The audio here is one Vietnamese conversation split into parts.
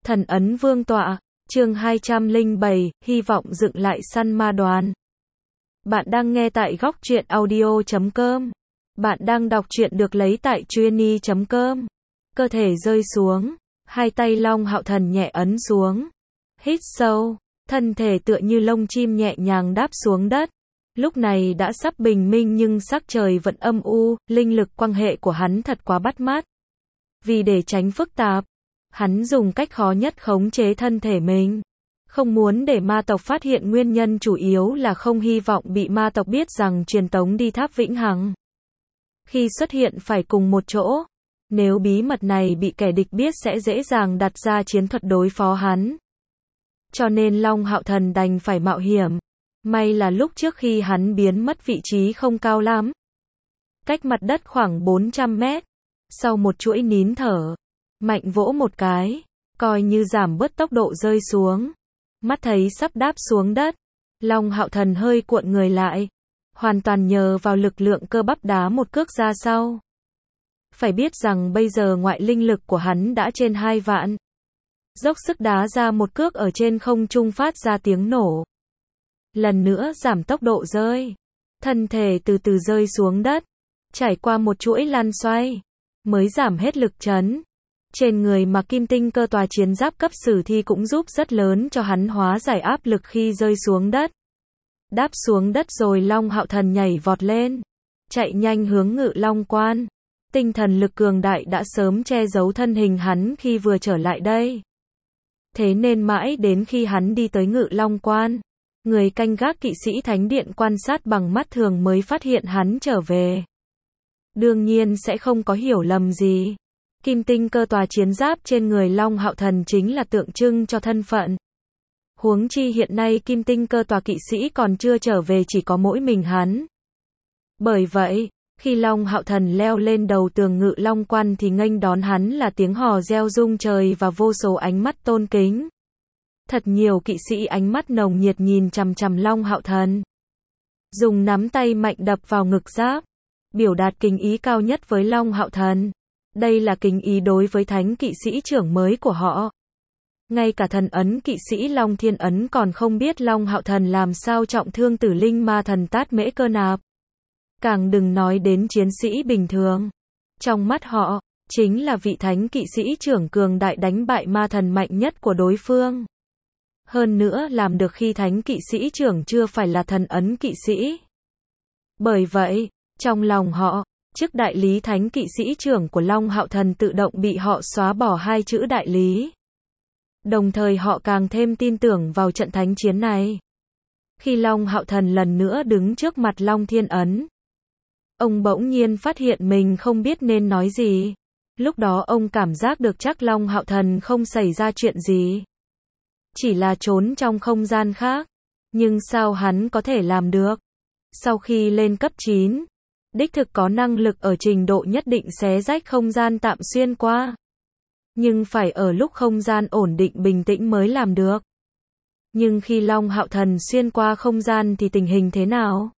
Thần ấn vương tọa, chương 207, hy vọng dựng lại săn ma đoàn. Bạn đang nghe tại góc truyện audio.com. Bạn đang đọc truyện được lấy tại trueni.com. Cơ thể rơi xuống, hai tay Long Hạo Thần nhẹ ấn xuống. Hít sâu, thân thể tựa như lông chim nhẹ nhàng đáp xuống đất. Lúc này đã sắp bình minh nhưng sắc trời vẫn âm u, linh lực quang hệ của hắn thật quá bắt mắt. Vì để tránh phức tạp, hắn dùng cách khó nhất khống chế thân thể mình. Không muốn để ma tộc phát hiện, nguyên nhân chủ yếu là không hy vọng bị ma tộc biết rằng truyền tống đi tháp vĩnh hằng. Khi xuất hiện phải cùng một chỗ, nếu bí mật này bị kẻ địch biết sẽ dễ dàng đặt ra chiến thuật đối phó hắn. Cho nên Long Hạo Thần đành phải mạo hiểm. May là lúc trước khi hắn biến mất vị trí không cao lắm. Cách mặt đất khoảng 400 mét. Sau một chuỗi nín thở, mạnh vỗ một cái, coi như giảm bớt tốc độ rơi xuống. Mắt thấy sắp đáp xuống đất, Long Hạo Thần hơi cuộn người lại, hoàn toàn nhờ vào lực lượng cơ bắp đá một cước ra sau. Phải biết rằng bây giờ ngoại linh lực của hắn đã trên 2 vạn. Dốc sức đá ra một cước ở trên không trung phát ra tiếng nổ. Lần nữa giảm tốc độ rơi, thân thể từ từ rơi xuống đất, trải qua một chuỗi lăn xoay, mới giảm hết lực chấn. Trên người mà kim tinh cơ tòa chiến giáp cấp sử thi cũng giúp rất lớn cho hắn hóa giải áp lực khi rơi xuống đất. Đáp xuống đất rồi Long Hạo Thần nhảy vọt lên, chạy nhanh hướng Ngự Long Quan. Tinh thần lực cường đại đã sớm che giấu thân hình hắn khi vừa trở lại đây. Thế nên mãi đến khi hắn đi tới Ngự Long Quan, người canh gác kỵ sĩ thánh điện quan sát bằng mắt thường mới phát hiện hắn trở về. Đương nhiên sẽ không có hiểu lầm gì. Kim tinh cơ tòa chiến giáp trên người Long Hạo Thần chính là tượng trưng cho thân phận. Huống chi hiện nay kim tinh cơ tòa kỵ sĩ còn chưa trở về, chỉ có mỗi mình hắn. Bởi vậy, khi Long Hạo Thần leo lên đầu tường Ngự Long Quan thì nghênh đón hắn là tiếng hò reo rung trời và vô số ánh mắt tôn kính. Thật nhiều kỵ sĩ ánh mắt nồng nhiệt nhìn chằm chằm Long Hạo Thần. Dùng nắm tay mạnh đập vào ngực giáp, biểu đạt kính ý cao nhất với Long Hạo Thần. Đây là kính ý đối với thánh kỵ sĩ trưởng mới của họ. Ngay cả thần ấn kỵ sĩ Long Thiên Ấn còn không biết Long Hạo Thần làm sao trọng thương tử linh ma thần Tát Mễ Cơ Nạp. Càng đừng nói đến chiến sĩ bình thường. Trong mắt họ, chính là vị thánh kỵ sĩ trưởng cường đại đánh bại ma thần mạnh nhất của đối phương. Hơn nữa làm được khi thánh kỵ sĩ trưởng chưa phải là thần ấn kỵ sĩ. Bởi vậy, trong lòng họ, chức đại lý thánh kỵ sĩ trưởng của Long Hạo Thần tự động bị họ xóa bỏ 2 chữ đại lý. Đồng thời họ càng thêm tin tưởng vào trận thánh chiến này. Khi Long Hạo Thần lần nữa đứng trước mặt Long Thiên Ấn, ông bỗng nhiên phát hiện mình không biết nên nói gì. Lúc đó ông cảm giác được chắc Long Hạo Thần không xảy ra chuyện gì. Chỉ là trốn trong không gian khác. Nhưng sao hắn có thể làm được? Sau khi lên cấp 9, đích thực có năng lực ở trình độ nhất định xé rách không gian tạm xuyên qua. Nhưng phải ở lúc không gian ổn định bình tĩnh mới làm được. Nhưng khi Long Hạo Thần xuyên qua không gian thì tình hình thế nào?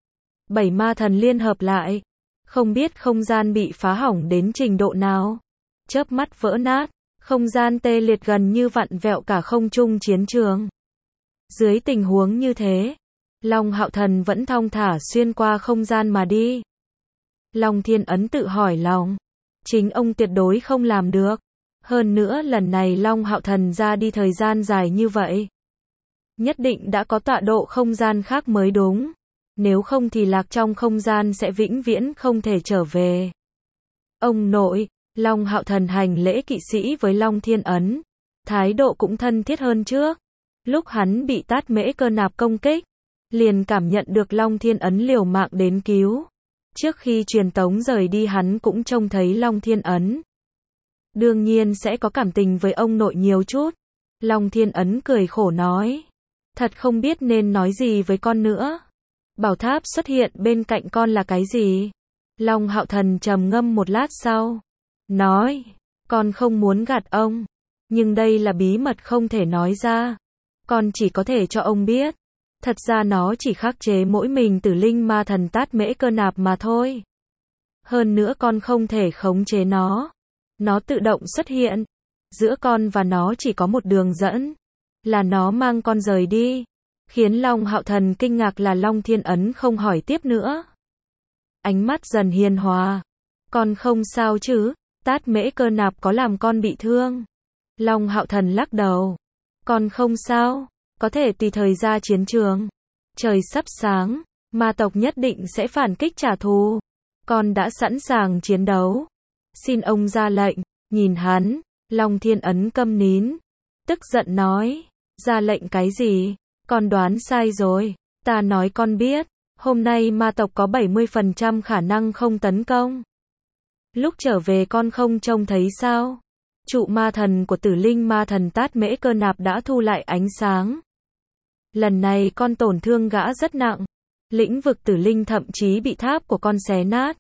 7 ma thần liên hợp lại. Không biết không gian bị phá hỏng đến trình độ nào. Chớp mắt vỡ nát. Không gian tê liệt gần như vặn vẹo cả không trung chiến trường. Dưới tình huống như thế, Long Hạo Thần vẫn thong thả xuyên qua không gian mà đi. Long Thiên Ấn tự hỏi lòng. Chính ông tuyệt đối không làm được. Hơn nữa lần này Long Hạo Thần ra đi thời gian dài như vậy. Nhất định đã có tọa độ không gian khác mới đúng. Nếu không thì lạc trong không gian sẽ vĩnh viễn không thể trở về. Ông nội, Long Hạo Thần hành lễ kỵ sĩ với Long Thiên Ấn. Thái độ cũng thân thiết hơn trước. Lúc hắn bị Tát Mễ Cơ Nạp công kích, liền cảm nhận được Long Thiên Ấn liều mạng đến cứu. Trước khi truyền tống rời đi hắn cũng trông thấy Long Thiên Ấn. Đương nhiên sẽ có cảm tình với ông nội nhiều chút. Long Thiên Ấn cười khổ nói. Thật không biết nên nói gì với con nữa. Bảo tháp xuất hiện bên cạnh con là cái gì? Long Hạo Thần trầm ngâm một lát sau. Nói. Con không muốn gạt ông. Nhưng đây là bí mật không thể nói ra. Con chỉ có thể cho ông biết. Thật ra nó chỉ khắc chế mỗi mình tử linh ma thần Tát Mễ Cơ Nạp mà thôi. Hơn nữa con không thể khống chế nó. Nó tự động xuất hiện. Giữa con và nó chỉ có một đường dẫn. Là nó mang con rời đi. Khiến Long Hạo Thần kinh ngạc là Long Thiên Ấn không hỏi tiếp nữa. Ánh mắt dần hiền hòa. Con không sao chứ? Tát Mễ Cơ Nạp có làm con bị thương? Long Hạo Thần lắc đầu. Con không sao. Có thể tùy thời ra chiến trường. Trời sắp sáng. Ma tộc nhất định sẽ phản kích trả thù. Con đã sẵn sàng chiến đấu. Xin ông ra lệnh. Nhìn hắn. Long Thiên Ấn câm nín. Tức giận nói. Ra lệnh cái gì? Con đoán sai rồi. Ta nói con biết. Hôm nay ma tộc có 70% khả năng không tấn công. Lúc trở về con không trông thấy sao? Trụ ma thần của Tử Linh ma thần Tát Mễ Cơ Nạp đã thu lại ánh sáng. Lần này con tổn thương gã rất nặng. Lĩnh vực Tử Linh thậm chí bị tháp của con xé nát.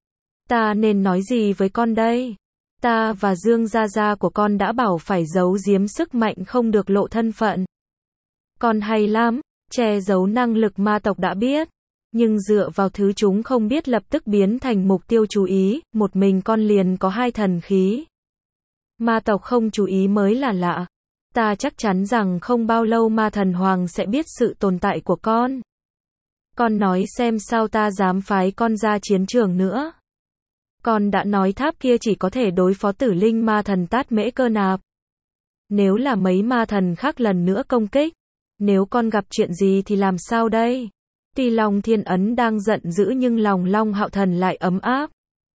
Ta nên nói gì với con đây? Ta và Dương Gia Gia của con đã bảo phải giấu giếm sức mạnh không được lộ thân phận. Con hay lắm, che giấu năng lực ma tộc đã biết. Nhưng dựa vào thứ chúng không biết lập tức biến thành mục tiêu chú ý, một mình con liền có 2 thần khí. Ma tộc không chú ý mới là lạ. Ta chắc chắn rằng không bao lâu ma thần hoàng sẽ biết sự tồn tại của con. Con nói xem sao ta dám phái con ra chiến trường nữa. Con đã nói tháp kia chỉ có thể đối phó Tử Linh ma thần Tát Mễ Cơ Nạp. Nếu là mấy ma thần khác lần nữa công kích, nếu con gặp chuyện gì thì làm sao đây? Tuy Long Thiên Ấn đang giận dữ nhưng lòng Long Hạo Thần lại ấm áp.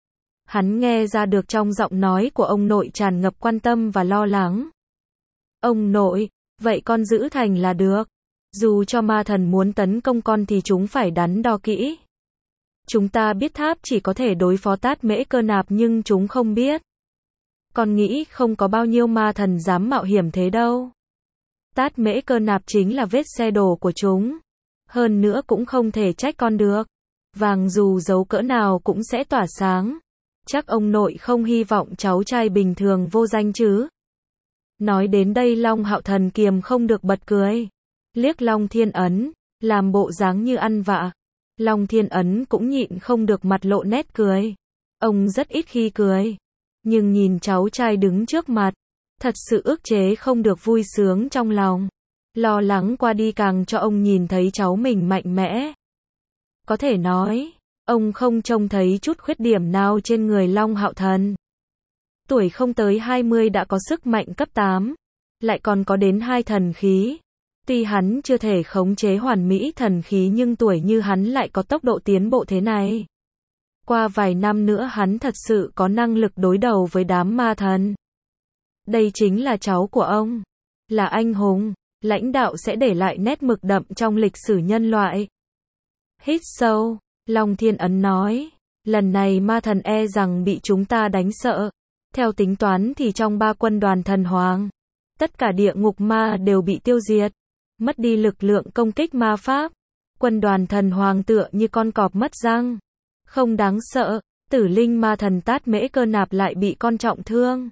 Hắn nghe ra được trong giọng nói của ông nội tràn ngập quan tâm và lo lắng. Ông nội, vậy con giữ thành là được. Dù cho ma thần muốn tấn công con thì chúng phải đắn đo kỹ. Chúng ta biết tháp chỉ có thể đối phó Tát Mễ Cơ Nạp nhưng chúng không biết. Con nghĩ không có bao nhiêu ma thần dám mạo hiểm thế đâu. Tát Mễ Cơ Nạp chính là vết xe đổ của chúng. Hơn nữa cũng không thể trách con được. Vàng dù giấu cỡ nào cũng sẽ tỏa sáng. Chắc ông nội không hy vọng cháu trai bình thường vô danh chứ. Nói đến đây Long Hạo Thần kiềm không được bật cười. Liếc Long Thiên Ấn, làm bộ dáng như ăn vạ. Long Thiên Ấn cũng nhịn không được mặt lộ nét cười. Ông rất ít khi cười. Nhưng nhìn cháu trai đứng trước mặt, thật sự ức chế không được vui sướng trong lòng. Lo lắng qua đi càng cho ông nhìn thấy cháu mình mạnh mẽ. Có thể nói, ông không trông thấy chút khuyết điểm nào trên người Long Hạo Thần. Tuổi không tới 20 đã có sức mạnh cấp 8, lại còn có đến 2 thần khí. Tuy hắn chưa thể khống chế hoàn mỹ thần khí nhưng tuổi như hắn lại có tốc độ tiến bộ thế này. Qua vài năm nữa hắn thật sự có năng lực đối đầu với đám ma thần. Đây chính là cháu của ông. Là anh hùng, lãnh đạo sẽ để lại nét mực đậm trong lịch sử nhân loại. Hít sâu, Long Thiên Ấn nói. Lần này ma thần e rằng bị chúng ta đánh sợ. Theo tính toán thì trong 3 quân đoàn thần hoàng, tất cả địa ngục ma đều bị tiêu diệt. Mất đi lực lượng công kích ma pháp. Quân đoàn thần hoàng tựa như con cọp mất răng. Không đáng sợ, Tử Linh ma thần Tát Mễ Cơ Nạp lại bị con trọng thương.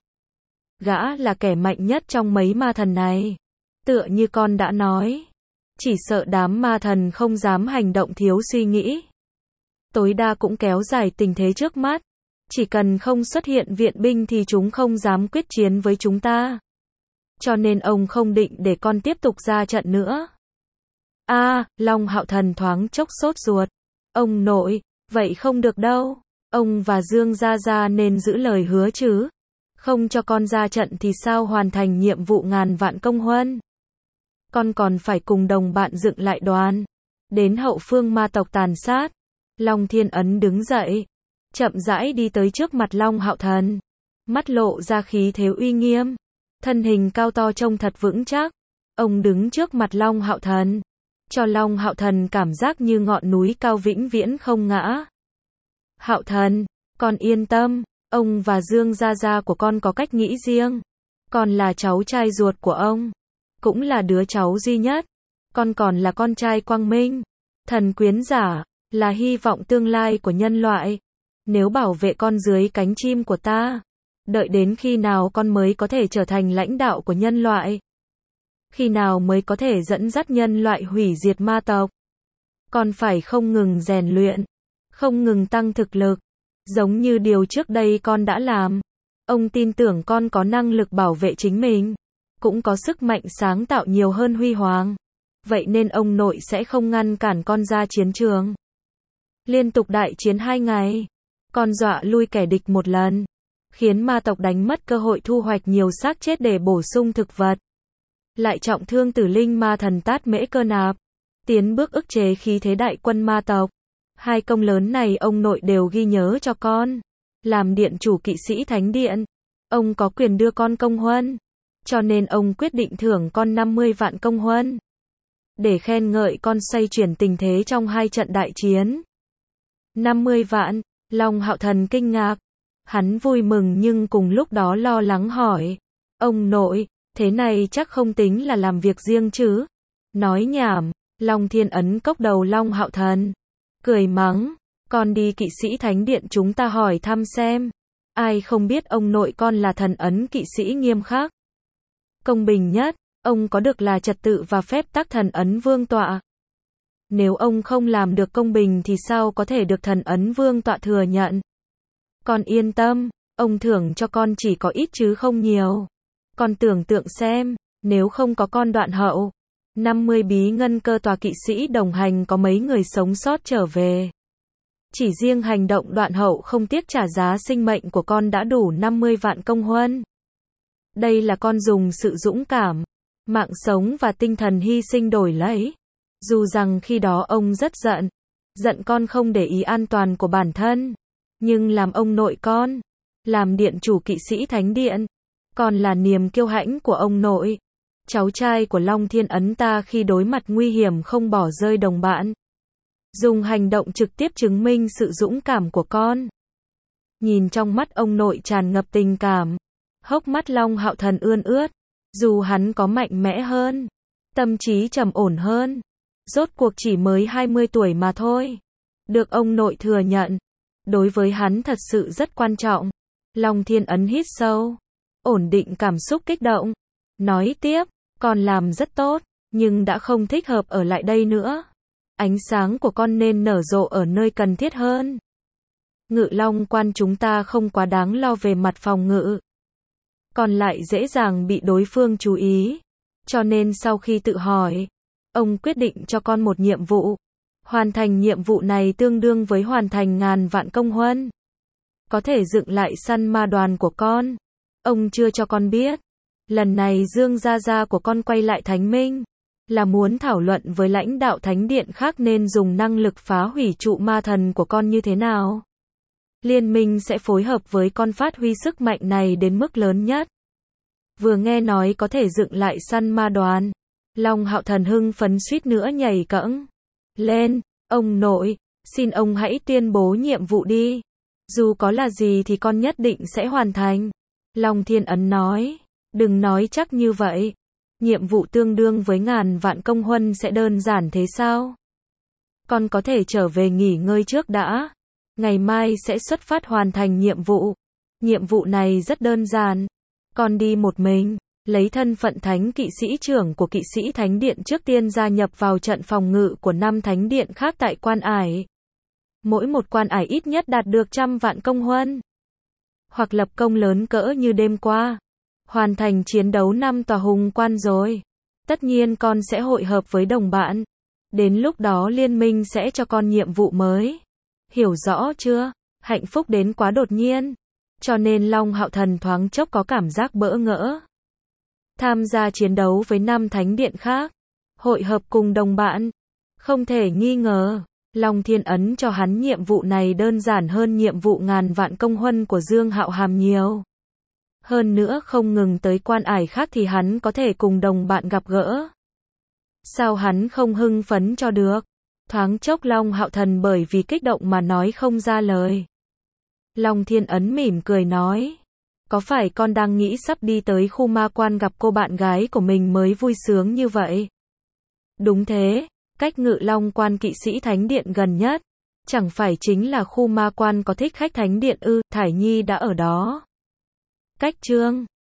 Gã là kẻ mạnh nhất trong mấy ma thần này. Tựa như con đã nói. Chỉ sợ đám ma thần không dám hành động thiếu suy nghĩ. Tối đa cũng kéo dài tình thế trước mắt. Chỉ cần không xuất hiện viện binh thì chúng không dám quyết chiến với chúng ta. Cho nên ông không định để con tiếp tục ra trận nữa. Long Hạo Thần thoáng chốc sốt ruột. Ông nội, vậy không được đâu. Ông và Dương Gia Gia nên giữ lời hứa chứ. Không cho con ra trận thì sao hoàn thành nhiệm vụ ngàn vạn công huân. Con còn phải cùng đồng bạn dựng lại đoàn. Đến hậu phương ma tộc tàn sát. Long Thiên Ấn đứng dậy. Chậm rãi đi tới trước mặt Long Hạo Thần. Mắt lộ ra khí thế uy nghiêm. Thân hình cao to trông thật vững chắc. Ông đứng trước mặt Long Hạo Thần. Cho Long Hạo Thần cảm giác như ngọn núi cao vĩnh viễn không ngã. Hạo Thần, con yên tâm. Ông và Dương Gia Gia của con có cách nghĩ riêng. Con là cháu trai ruột của ông. Cũng là đứa cháu duy nhất. Con còn là con trai quang minh. Thần quyến giả, là hy vọng tương lai của nhân loại. Nếu bảo vệ con dưới cánh chim của ta, đợi đến khi nào con mới có thể trở thành lãnh đạo của nhân loại? Khi nào mới có thể dẫn dắt nhân loại hủy diệt ma tộc? Con phải không ngừng rèn luyện, không ngừng tăng thực lực, giống như điều trước đây con đã làm. Ông tin tưởng con có năng lực bảo vệ chính mình, cũng có sức mạnh sáng tạo nhiều hơn Huy Hoàng. Vậy nên ông nội sẽ không ngăn cản con ra chiến trường. Liên tục đại chiến 2 ngày, con dọa lui kẻ địch một lần, khiến ma tộc đánh mất cơ hội thu hoạch nhiều xác chết để bổ sung thực vật. Lại trọng thương tử linh ma thần Tát Mễ Cơ Nạp, tiến bước ức chế khí thế đại quân ma tộc. 2 công lớn này ông nội đều ghi nhớ cho con. Làm điện chủ kỵ sĩ thánh điện, ông có quyền đưa con công huân, cho nên ông quyết định thưởng con 50 vạn công huân, để khen ngợi con xoay chuyển tình thế trong 2 trận đại chiến. 50 vạn, Long Hạo Thần kinh ngạc. Hắn vui mừng nhưng cùng lúc đó lo lắng hỏi. Ông nội, thế này chắc không tính là làm việc riêng chứ? Nói nhảm, Long Thiên Ấn cốc đầu Long Hạo Thần, cười mắng. Con đi kỵ sĩ thánh điện chúng ta hỏi thăm xem. Ai không biết ông nội con là thần ấn kỵ sĩ nghiêm khắc, công bình nhất, ông có được là trật tự và phép tắc thần ấn vương tọa. Nếu ông không làm được công bình thì sao có thể được thần ấn vương tọa thừa nhận? Con yên tâm, ông thưởng cho con chỉ có ít chứ không nhiều. Con tưởng tượng xem, nếu không có con Đoạn Hậu, 50 bí ngân cơ tòa kỵ sĩ đồng hành có mấy người sống sót trở về. Chỉ riêng hành động Đoạn Hậu không tiếc trả giá sinh mệnh của con đã đủ 50 vạn công huân. Đây là con dùng sự dũng cảm, mạng sống và tinh thần hy sinh đổi lấy. Dù rằng khi đó ông rất giận con không để ý an toàn của bản thân, nhưng làm ông nội con, làm điện chủ kỵ sĩ thánh điện, còn là niềm kiêu hãnh của ông nội. Cháu trai của Long Thiên Ấn ta khi đối mặt nguy hiểm không bỏ rơi đồng bạn. Dùng hành động trực tiếp chứng minh sự dũng cảm của con. Nhìn trong mắt ông nội tràn ngập tình cảm, hốc mắt Long Hạo Thần ươn ướt. Dù hắn có mạnh mẽ hơn, tâm trí trầm ổn hơn, rốt cuộc chỉ mới 20 tuổi mà thôi. Được ông nội thừa nhận, đối với hắn thật sự rất quan trọng. Long Thiên Ấn hít sâu, ổn định cảm xúc kích động, nói tiếp, con làm rất tốt, nhưng đã không thích hợp ở lại đây nữa. Ánh sáng của con nên nở rộ ở nơi cần thiết hơn. Ngự Long quan chúng ta không quá đáng lo về mặt phòng ngự, còn lại dễ dàng bị đối phương chú ý. Cho nên sau khi tự hỏi, ông quyết định cho con một nhiệm vụ. Hoàn thành nhiệm vụ này tương đương với hoàn thành ngàn vạn công huân. Có thể dựng lại săn ma đoàn của con. Ông chưa cho con biết, lần này Dương Gia Gia của con quay lại Thánh Minh, là muốn thảo luận với lãnh đạo thánh điện khác nên dùng năng lực phá hủy trụ ma thần của con như thế nào. Liên minh sẽ phối hợp với con phát huy sức mạnh này đến mức lớn nhất. Vừa nghe nói có thể dựng lại săn ma đoàn, Long Hạo Thần hưng phấn suýt nữa nhảy cẫng lên. Ông nội, xin ông hãy tuyên bố nhiệm vụ đi. Dù có là gì thì con nhất định sẽ hoàn thành. Long Thiên Ấn nói, đừng nói chắc như vậy. Nhiệm vụ tương đương với ngàn vạn công huân sẽ đơn giản thế sao? Con có thể trở về nghỉ ngơi trước đã. Ngày mai sẽ xuất phát hoàn thành nhiệm vụ. Nhiệm vụ này rất đơn giản. Con đi một mình, lấy thân phận thánh kỵ sĩ trưởng của kỵ sĩ thánh điện trước tiên gia nhập vào trận phòng ngự của 5 thánh điện khác tại Quan Ải. Mỗi một quan ải ít nhất đạt được 100 vạn công huân. Hoặc lập công lớn cỡ như đêm qua. Hoàn thành chiến đấu 5 tòa hùng quan rồi. Tất nhiên con sẽ hội hợp với đồng bạn. Đến lúc đó liên minh sẽ cho con nhiệm vụ mới. Hiểu rõ chưa? Hạnh phúc đến quá đột nhiên. Cho nên Long Hạo Thần thoáng chốc có cảm giác bỡ ngỡ. Tham gia chiến đấu với 5 thánh điện khác. Hội hợp cùng đồng bạn. Không thể nghi ngờ, Long Thiên Ấn cho hắn nhiệm vụ này đơn giản hơn nhiệm vụ ngàn vạn công huân của Dương Hạo Hàm nhiều. Hơn nữa không ngừng tới quan ải khác thì hắn có thể cùng đồng bạn gặp gỡ. Sao hắn không hưng phấn cho được? Thoáng chốc Long Hạo Thần bởi vì kích động mà nói không ra lời. Long Thiên Ấn mỉm cười nói, có phải con đang nghĩ sắp đi tới khu ma quan gặp cô bạn gái của mình mới vui sướng như vậy? Đúng thế, cách Ngự Long quan kỵ sĩ thánh điện gần nhất, chẳng phải chính là khu ma quan có thích khách thánh điện ư? Thải Nhi đã ở đó. Cách chương